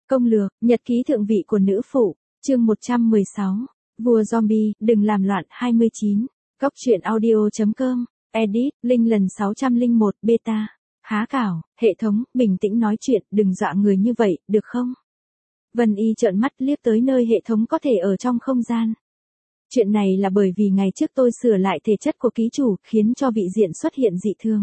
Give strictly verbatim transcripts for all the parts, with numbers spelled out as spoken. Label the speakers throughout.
Speaker 1: Công lược, nhật ký thượng vị của nữ phụ, chương một trăm mười sáu, vua zombie, đừng làm loạn hai mươi chín, góc truyện audio.com, edit, linh lần sáu trăm lẻ một, beta, há cảo, hệ thống, bình tĩnh nói chuyện, đừng dọa người như vậy, được không? Vân Y trợn mắt liếc tới nơi hệ thống có thể ở trong không gian. Chuyện này là bởi vì ngày trước tôi sửa lại thể chất của ký chủ, khiến cho vị diện xuất hiện dị thường.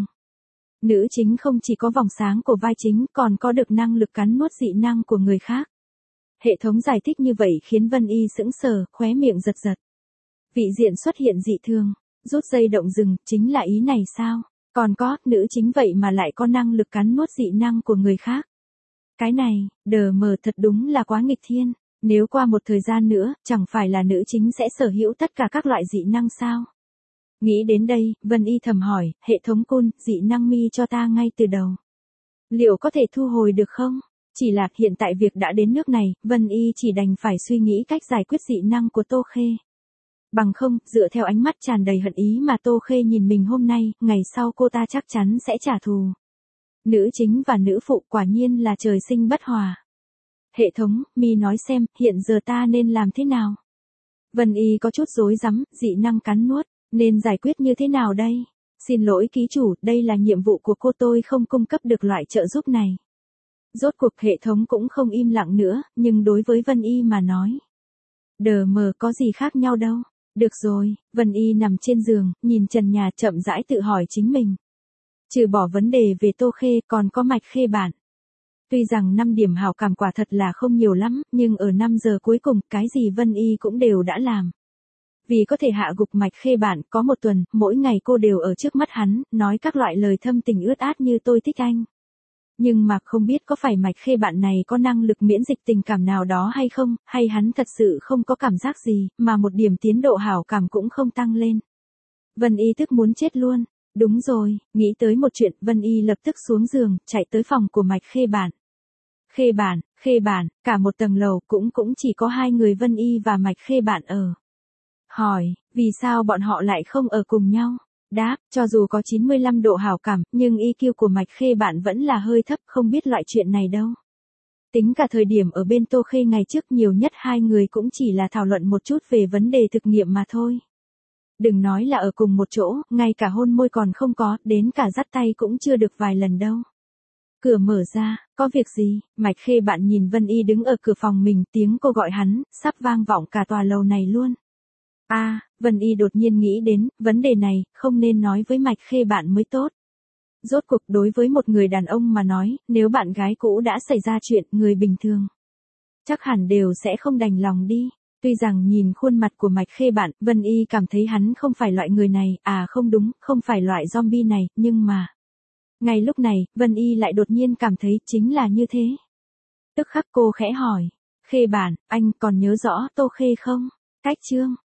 Speaker 1: Nữ chính không chỉ có vòng sáng của vai chính, còn có được năng lực cắn nuốt dị năng của người khác. Hệ thống giải thích như vậy khiến Vân Y sững sờ, khóe miệng giật giật. Vị diện xuất hiện dị thường, rút dây động rừng, chính là ý này sao? Còn có, nữ chính vậy mà lại có năng lực cắn nuốt dị năng của người khác. Cái này, đờ mờ thật đúng là quá nghịch thiên. Nếu qua một thời gian nữa, chẳng phải là nữ chính sẽ sở hữu tất cả các loại dị năng sao? Nghĩ đến đây, Vân Y thầm hỏi, hệ thống cun, dị năng mi cho ta ngay từ đầu. Liệu có thể thu hồi được không? Chỉ là hiện tại việc đã đến nước này, Vân Y chỉ đành phải suy nghĩ cách giải quyết dị năng của Tô Khê. Bằng không, dựa theo ánh mắt tràn đầy hận ý mà Tô Khê nhìn mình hôm nay, ngày sau cô ta chắc chắn sẽ trả thù. Nữ chính và nữ phụ quả nhiên là trời sinh bất hòa. Hệ thống, mi nói xem, hiện giờ ta nên làm thế nào? Vân Y có chút rối rắm, dị năng cắn nuốt, nên giải quyết như thế nào đây? Xin lỗi ký chủ, đây là nhiệm vụ của cô, tôi không cung cấp được loại trợ giúp này. Rốt cuộc hệ thống cũng không im lặng nữa, nhưng đối với Vân Y mà nói, đờ mờ có gì khác nhau đâu. Được rồi, Vân Y nằm trên giường, nhìn trần nhà chậm rãi tự hỏi chính mình. Trừ bỏ vấn đề về Tô Khê, còn có Mạch Khê Bản. Tuy rằng năm điểm hảo cảm quả thật là không nhiều lắm, nhưng ở năm giờ cuối cùng, cái gì Vân Y cũng đều đã làm. Vì có thể hạ gục Mạch Khê Bản, có một tuần, mỗi ngày cô đều ở trước mắt hắn, nói các loại lời thâm tình ướt át như tôi thích anh. Nhưng mà không biết có phải Mạch Khê Bạn này có năng lực miễn dịch tình cảm nào đó hay không, hay hắn thật sự không có cảm giác gì, mà một điểm tiến độ hảo cảm cũng không tăng lên. Vân Y tức muốn chết luôn. Đúng rồi, nghĩ tới một chuyện, Vân Y lập tức xuống giường, chạy tới phòng của Mạch Khê Bản. Khê Bản, Khê Bản, cả một tầng lầu cũng cũng chỉ có hai người Vân Y và Mạch Khê Bản ở. Hỏi, vì sao bọn họ lại không ở cùng nhau? Đáp, cho dù có chín mươi lăm độ hảo cảm, nhưng i kiu của Mạch Khê Bản vẫn là hơi thấp, không biết loại chuyện này đâu. Tính cả thời điểm ở bên Tô Khê ngày trước, nhiều nhất hai người cũng chỉ là thảo luận một chút về vấn đề thực nghiệm mà thôi. Đừng nói là ở cùng một chỗ, ngay cả hôn môi còn không có, đến cả dắt tay cũng chưa được vài lần đâu. Cửa mở ra, có việc gì? Mạch Khê Bạn nhìn Vân Y đứng ở cửa phòng mình, tiếng cô gọi hắn, sắp vang vọng cả tòa lầu này luôn. A, à, Vân Y đột nhiên nghĩ đến, vấn đề này, không nên nói với Mạch Khê Bạn mới tốt. Rốt cuộc đối với một người đàn ông mà nói, nếu bạn gái cũ đã xảy ra chuyện, người bình thường chắc hẳn đều sẽ không đành lòng đi. Tuy rằng nhìn khuôn mặt của Mạch Khê Bạn, Vân Y cảm thấy hắn không phải loại người này, à không đúng, không phải loại zombie này, nhưng mà... Ngay lúc này, Vân Y lại đột nhiên cảm thấy chính là như thế. Tức khắc cô khẽ hỏi, Khê Bản, anh còn nhớ rõ Tô Khê không? Cách chương,